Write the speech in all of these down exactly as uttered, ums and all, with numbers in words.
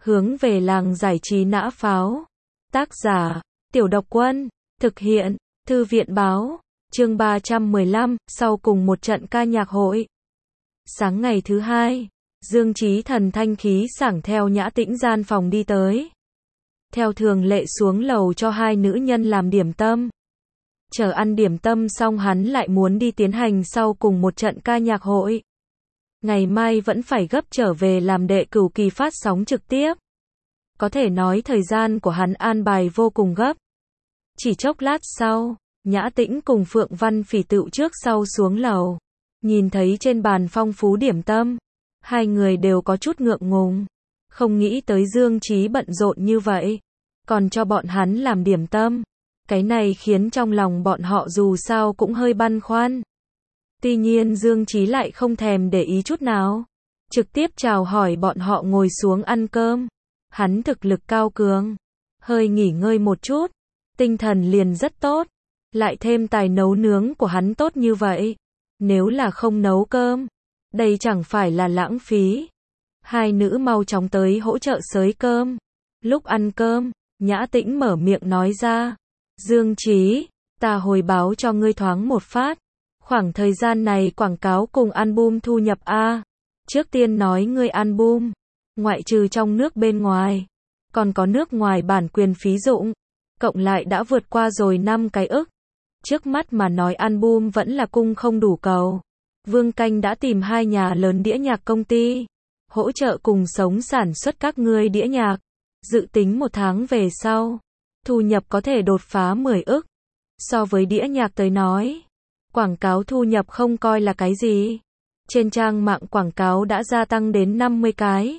Hướng về làng giải trí nã pháo. Tác giả, Tiểu Độc Quân. Thực hiện, Thư viện báo. Chương ba trăm mười lăm, sau cùng một trận ca nhạc hội. Sáng ngày thứ hai, Dương Chí Thần thanh khí sảng theo Nhã Tĩnh gian phòng đi tới. Theo thường lệ xuống lầu cho hai nữ nhân làm điểm tâm. Chờ ăn điểm tâm xong hắn lại muốn đi tiến hành sau cùng một trận ca nhạc hội. Ngày mai vẫn phải gấp trở về làm đệ cửu kỳ phát sóng trực tiếp. Có thể nói thời gian của hắn an bài vô cùng gấp. Chỉ chốc lát sau, Nhã Tĩnh cùng Phượng Văn Phỉ tựu trước sau xuống lầu. Nhìn thấy trên bàn phong phú điểm tâm, hai người đều có chút ngượng ngùng. Không nghĩ tới Dương Chí bận rộn như vậy, còn cho bọn hắn làm điểm tâm. Cái này khiến trong lòng bọn họ dù sao cũng hơi băn khoăn. Tuy nhiên Dương Chí lại không thèm để ý chút nào, trực tiếp chào hỏi bọn họ ngồi xuống ăn cơm. Hắn thực lực cao cường, hơi nghỉ ngơi một chút, tinh thần liền rất tốt, lại thêm tài nấu nướng của hắn tốt như vậy, nếu là không nấu cơm, đây chẳng phải là lãng phí. Hai nữ mau chóng tới hỗ trợ xới cơm. Lúc ăn cơm, Nhã Tĩnh mở miệng nói ra, Dương Chí, ta hồi báo cho ngươi thoáng một phát, khoảng thời gian này quảng cáo cùng album thu nhập a. Trước tiên nói ngươi album, ngoại trừ trong nước bên ngoài, còn có nước ngoài bản quyền phí dụng, cộng lại đã vượt qua rồi năm cái ức. Trước mắt mà nói album vẫn là cung không đủ cầu. Vương Canh đã tìm hai nhà lớn đĩa nhạc công ty, hỗ trợ cùng sống sản xuất các ngươi đĩa nhạc. Dự tính một tháng về sau, thu nhập có thể đột phá mười ức. So với đĩa nhạc tới nói, quảng cáo thu nhập không coi là cái gì. Trên trang mạng quảng cáo đã gia tăng đến năm mươi cái.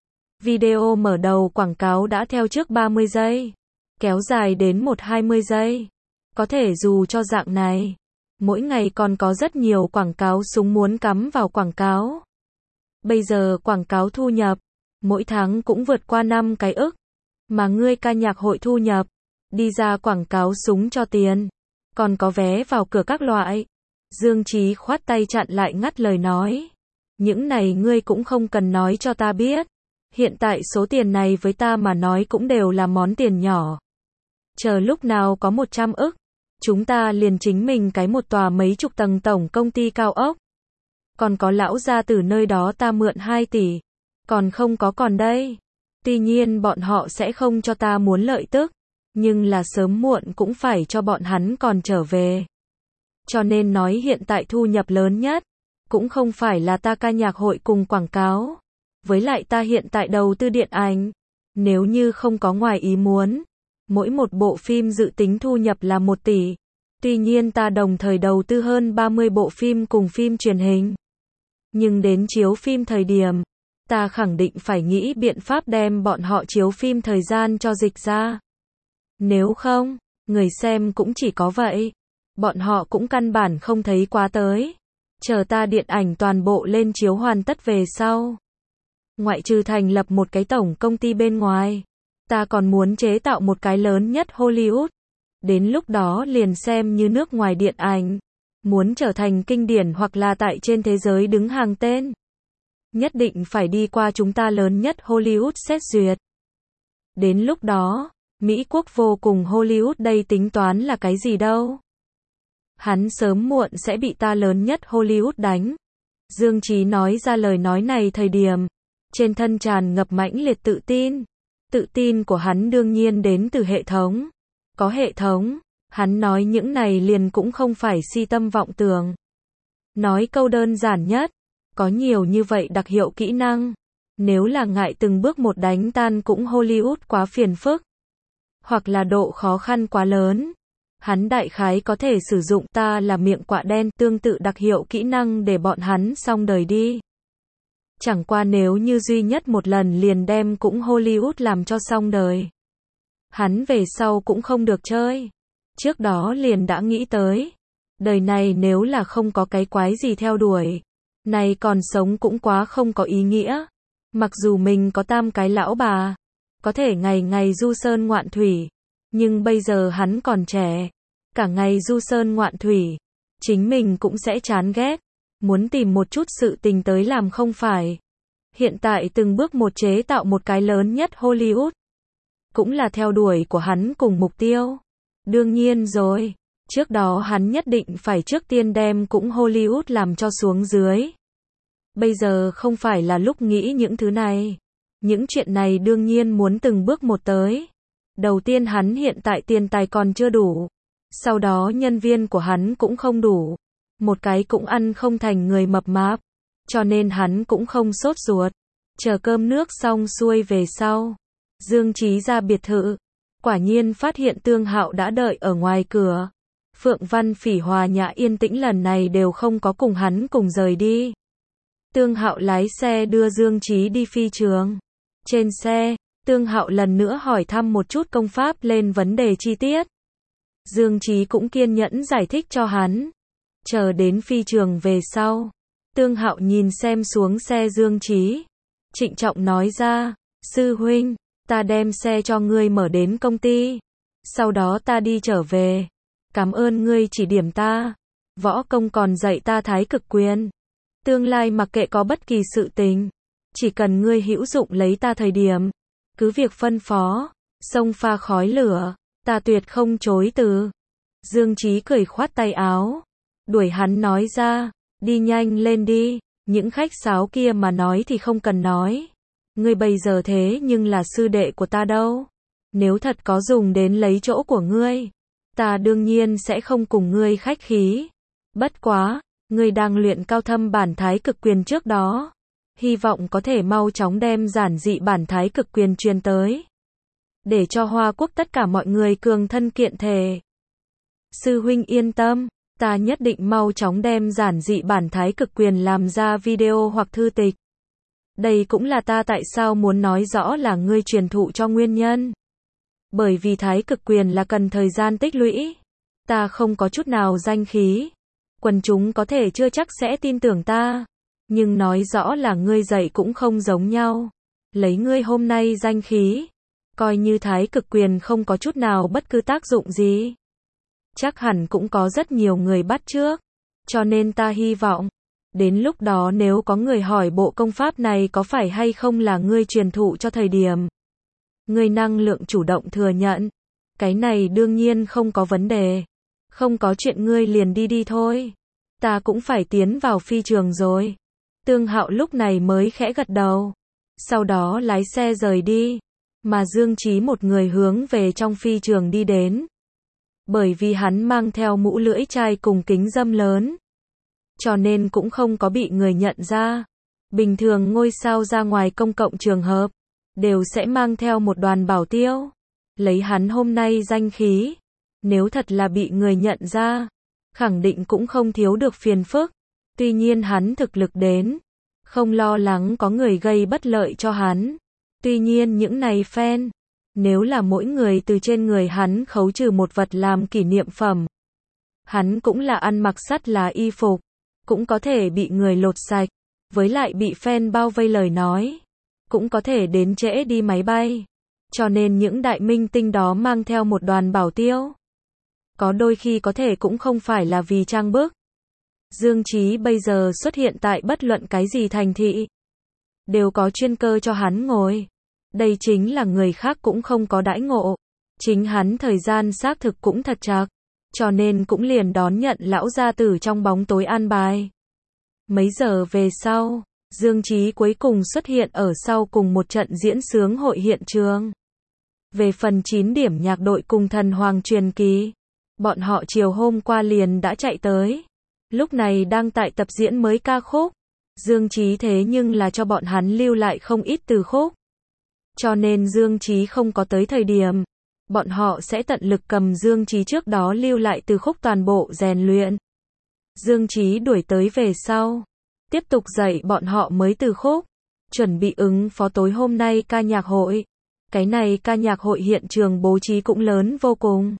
Video mở đầu quảng cáo đã theo trước ba mươi giây, kéo dài đến một hai mươi giây. Có thể dù cho dạng này, mỗi ngày còn có rất nhiều quảng cáo súng muốn cắm vào quảng cáo. Bây giờ quảng cáo thu nhập, mỗi tháng cũng vượt qua năm cái ức. Mà ngươi ca nhạc hội thu nhập, đi ra quảng cáo súng cho tiền, còn có vé vào cửa các loại. Dương Chí khoát tay chặn lại ngắt lời nói. Những này ngươi cũng không cần nói cho ta biết. Hiện tại số tiền này với ta mà nói cũng đều là món tiền nhỏ. Chờ lúc nào có một trăm ức, chúng ta liền chính mình cái một tòa mấy chục tầng tổng công ty cao ốc. Còn có lão gia từ nơi đó ta mượn hai tỷ, còn không có còn đây. Tuy nhiên bọn họ sẽ không cho ta muốn lợi tức, nhưng là sớm muộn cũng phải cho bọn hắn còn trở về. Cho nên nói hiện tại thu nhập lớn nhất, cũng không phải là ta ca nhạc hội cùng quảng cáo. Với lại ta hiện tại đầu tư điện ảnh, nếu như không có ngoài ý muốn, mỗi một bộ phim dự tính thu nhập là một tỷ. Tuy nhiên ta đồng thời đầu tư hơn ba mươi bộ phim cùng phim truyền hình. Nhưng đến chiếu phim thời điểm, ta khẳng định phải nghĩ biện pháp đem bọn họ chiếu phim thời gian cho dịch ra. Nếu không, người xem cũng chỉ có vậy. Bọn họ cũng căn bản không thấy quá tới. Chờ ta điện ảnh toàn bộ lên chiếu hoàn tất về sau. Ngoại trừ thành lập một cái tổng công ty bên ngoài, ta còn muốn chế tạo một cái lớn nhất Hollywood. Đến lúc đó liền xem như nước ngoài điện ảnh, muốn trở thành kinh điển hoặc là tại trên thế giới đứng hàng tên, nhất định phải đi qua chúng ta lớn nhất Hollywood xét duyệt. Đến lúc đó, Mỹ quốc vô cùng Hollywood đây tính toán là cái gì đâu. Hắn sớm muộn sẽ bị ta lớn nhất Hollywood đánh. Dương Chí nói ra lời nói này thời điểm, trên thân tràn ngập mãnh liệt tự tin. Tự tin của hắn đương nhiên đến từ hệ thống. Có hệ thống, hắn nói những này liền cũng không phải si tâm vọng tưởng. Nói câu đơn giản nhất, có nhiều như vậy đặc hiệu kỹ năng. Nếu là ngại từng bước một đánh tan cũng Hollywood quá phiền phức, hoặc là độ khó khăn quá lớn, hắn đại khái có thể sử dụng ta là miệng quạ đen tương tự đặc hiệu kỹ năng để bọn hắn xong đời đi. Chẳng qua nếu như duy nhất một lần liền đem cũng Hollywood làm cho xong đời, hắn về sau cũng không được chơi. Trước đó liền đã nghĩ tới, đời này nếu là không có cái quái gì theo đuổi, này còn sống cũng quá không có ý nghĩa. Mặc dù mình có tam cái lão bà, có thể ngày ngày du sơn ngoạn thủy, nhưng bây giờ hắn còn trẻ, cả ngày du sơn ngoạn thủy, chính mình cũng sẽ chán ghét, muốn tìm một chút sự tình tới làm không phải. hiện tại từng bước một chế tạo một cái lớn nhất Hollywood. Cũng là theo đuổi của hắn cùng mục tiêu. Đương nhiên rồi, trước đó hắn nhất định phải trước tiên đem cũng Hollywood làm cho xuống dưới. Bây giờ không phải là lúc nghĩ những thứ này. Những chuyện này đương nhiên muốn từng bước một tới. Đầu tiên hắn hiện tại tiền tài còn chưa đủ. Sau đó nhân viên của hắn cũng không đủ. Một cái cũng ăn không thành người mập mạp. Cho nên hắn cũng không sốt ruột. Chờ cơm nước xong xuôi về sau. Dương Chí ra biệt thự. Quả nhiên phát hiện Tương Hạo đã đợi ở ngoài cửa. Phượng Văn Phỉ Hòa Nhã yên tĩnh lần này đều không có cùng hắn cùng rời đi. Tương Hạo lái xe đưa Dương Chí đi phi trường. Trên xe, Tương Hạo lần nữa hỏi thăm một chút công pháp lên vấn đề chi tiết. Dương Chí cũng kiên nhẫn giải thích cho hắn. Chờ đến phi trường về sau, Tương Hạo nhìn xem xuống xe Dương Chí, trịnh trọng nói ra, sư huynh, ta đem xe cho ngươi mở đến công ty, sau đó ta đi trở về. Cảm ơn ngươi chỉ điểm ta, võ công còn dạy ta thái cực quyền. Tương lai mặc kệ có bất kỳ sự tình, chỉ cần ngươi hữu dụng lấy ta thời điểm, cứ việc phân phó, xông pha khói lửa, ta tuyệt không chối từ. Dương Chí cười khoát tay áo, đuổi hắn nói ra, đi nhanh lên đi, những khách sáo kia mà nói thì không cần nói. Ngươi bây giờ thế nhưng là sư đệ của ta đâu. Nếu thật có dùng đến lấy chỗ của ngươi, ta đương nhiên sẽ không cùng ngươi khách khí. Bất quá, ngươi đang luyện cao thâm bản thái cực quyền trước đó. Hy vọng có thể mau chóng đem giản dị bản thái cực quyền truyền tới. Để cho Hoa Quốc tất cả mọi người cường thân kiện thể. Sư huynh yên tâm, ta nhất định mau chóng đem giản dị bản thái cực quyền làm ra video hoặc thư tịch. Đây cũng là ta tại sao muốn nói rõ là ngươi truyền thụ cho nguyên nhân. Bởi vì thái cực quyền là cần thời gian tích lũy. Ta không có chút nào danh khí. Quần chúng có thể chưa chắc sẽ tin tưởng ta. Nhưng nói rõ là ngươi dạy cũng không giống nhau. Lấy ngươi hôm nay danh khí, coi như thái cực quyền không có chút nào bất cứ tác dụng gì. Chắc hẳn cũng có rất nhiều người bắt chước. Cho nên ta hy vọng, đến lúc đó nếu có người hỏi bộ công pháp này có phải hay không là ngươi truyền thụ cho thời điểm, ngươi năng lượng chủ động thừa nhận. Cái này đương nhiên không có vấn đề. Không có chuyện ngươi liền đi đi thôi. Ta cũng phải tiến vào phi trường rồi. Tương Hạo lúc này mới khẽ gật đầu. Sau đó lái xe rời đi. Mà Dương Chí một người hướng về trong phi trường đi đến. Bởi vì hắn mang theo mũ lưỡi chai cùng kính râm lớn. Cho nên cũng không có bị người nhận ra. Bình thường ngôi sao ra ngoài công cộng trường hợp, đều sẽ mang theo một đoàn bảo tiêu. Lấy hắn hôm nay danh khí, nếu thật là bị người nhận ra, khẳng định cũng không thiếu được phiền phức. Tuy nhiên hắn thực lực đến, không lo lắng có người gây bất lợi cho hắn. Tuy nhiên những này fan, nếu là mỗi người từ trên người hắn khấu trừ một vật làm kỷ niệm phẩm, hắn cũng là ăn mặc sắt là y phục, cũng có thể bị người lột sạch, với lại bị fan bao vây lời nói, cũng có thể đến trễ đi máy bay. Cho nên những đại minh tinh đó mang theo một đoàn bảo tiêu. Có đôi khi có thể cũng không phải là vì trang bức. Dương Chí bây giờ xuất hiện tại bất luận cái gì thành thị, đều có chuyên cơ cho hắn ngồi. Đây chính là người khác cũng không có đãi ngộ. Chính hắn thời gian xác thực cũng thật chặt, cho nên cũng liền đón nhận lão gia tử trong bóng tối an bài. Mấy giờ về sau, Dương Chí cuối cùng xuất hiện ở sau cùng một trận diễn sướng hội hiện trường. Về phần chín điểm nhạc đội cùng thần hoàng truyền kỳ, bọn họ chiều hôm qua liền đã chạy tới. Lúc này đang tại tập diễn mới ca khúc. Dương Chí thế nhưng là cho bọn hắn lưu lại không ít từ khúc. Cho nên Dương Chí không có tới thời điểm, bọn họ sẽ tận lực cầm Dương Chí trước đó lưu lại từ khúc toàn bộ rèn luyện. Dương Chí đuổi tới về sau, tiếp tục dạy bọn họ mới từ khúc, chuẩn bị ứng phó tối hôm nay ca nhạc hội. Cái này ca nhạc hội hiện trường bố trí cũng lớn vô cùng.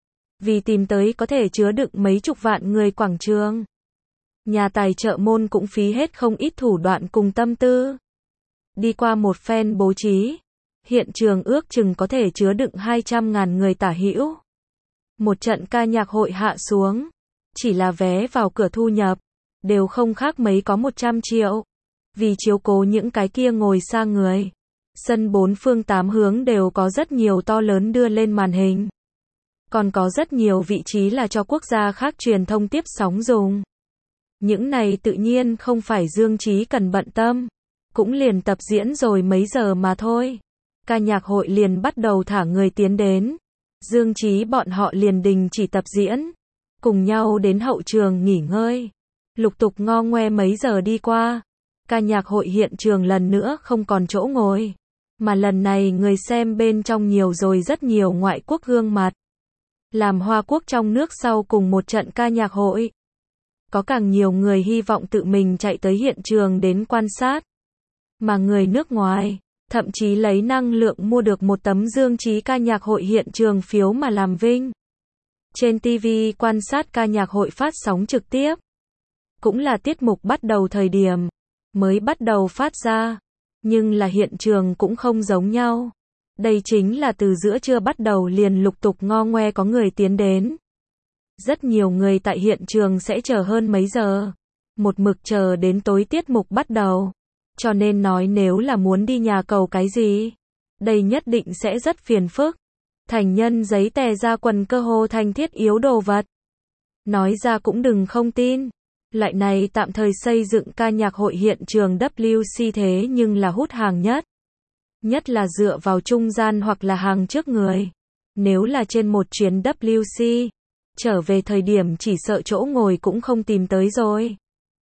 Vì tìm tới có thể chứa đựng mấy chục vạn người quảng trường. Nhà tài trợ môn cũng phí hết không ít thủ đoạn cùng tâm tư. Đi qua một phen bố trí, hiện trường ước chừng có thể chứa đựng hai trăm ngàn người tả hữu. Một trận ca nhạc hội hạ xuống, chỉ là vé vào cửa thu nhập, đều không khác mấy có một trăm triệu. Vì chiếu cố những cái kia ngồi xa người, sân bốn phương tám hướng đều có rất nhiều to lớn đưa lên màn hình. Còn có rất nhiều vị trí là cho quốc gia khác truyền thông tiếp sóng dùng. Những này tự nhiên không phải Dương Chí cần bận tâm. Cũng liền tập diễn rồi mấy giờ mà thôi. Ca nhạc hội liền bắt đầu thả người tiến đến. Dương Chí bọn họ liền đình chỉ tập diễn. Cùng nhau đến hậu trường nghỉ ngơi. Lục tục ngo ngoe mấy giờ đi qua. Ca nhạc hội hiện trường lần nữa không còn chỗ ngồi. Mà lần này người xem bên trong nhiều rồi rất nhiều ngoại quốc gương mặt. Làm Hoa Quốc trong nước sau cùng một trận ca nhạc hội. Có càng nhiều người hy vọng tự mình chạy tới hiện trường đến quan sát. Mà người nước ngoài, thậm chí lấy năng lượng mua được một tấm Dương Chí ca nhạc hội hiện trường phiếu mà làm vinh. Trên ti vi quan sát ca nhạc hội phát sóng trực tiếp. Cũng là tiết mục bắt đầu thời điểm, mới bắt đầu phát ra. Nhưng là hiện trường cũng không giống nhau. Đây chính là từ giữa trưa bắt đầu liền lục tục ngo ngoe có người tiến đến. Rất nhiều người tại hiện trường sẽ chờ hơn mấy giờ. Một mực chờ đến tối tiết mục bắt đầu. Cho nên nói nếu là muốn đi nhà cầu cái gì, đây nhất định sẽ rất phiền phức. Thành nhân giấy tè ra quần cơ hồ thành thiết yếu đồ vật. Nói ra cũng đừng không tin. Loại này tạm thời xây dựng ca nhạc hội hiện trường W C thế nhưng là hút hàng nhất. Nhất là dựa vào trung gian hoặc là hàng trước người. Nếu là trên một chuyến W C, trở về thời điểm chỉ sợ chỗ ngồi cũng không tìm tới rồi.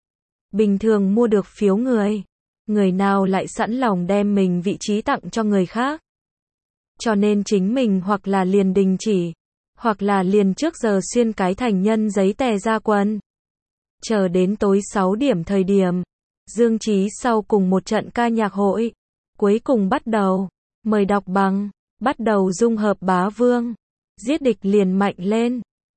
Bình thường mua được phiếu người, người nào lại sẵn lòng đem mình vị trí tặng cho người khác. Cho nên chính mình hoặc là liền đình chỉ, hoặc là liền trước giờ xuyên cái thành nhân giấy tè ra quần. Chờ đến tối sáu điểm thời điểm, Dương Chí sau cùng một trận ca nhạc hội, cuối cùng bắt đầu, mời đọc bằng, bắt đầu dung hợp bá vương, giết địch liền mạnh lên.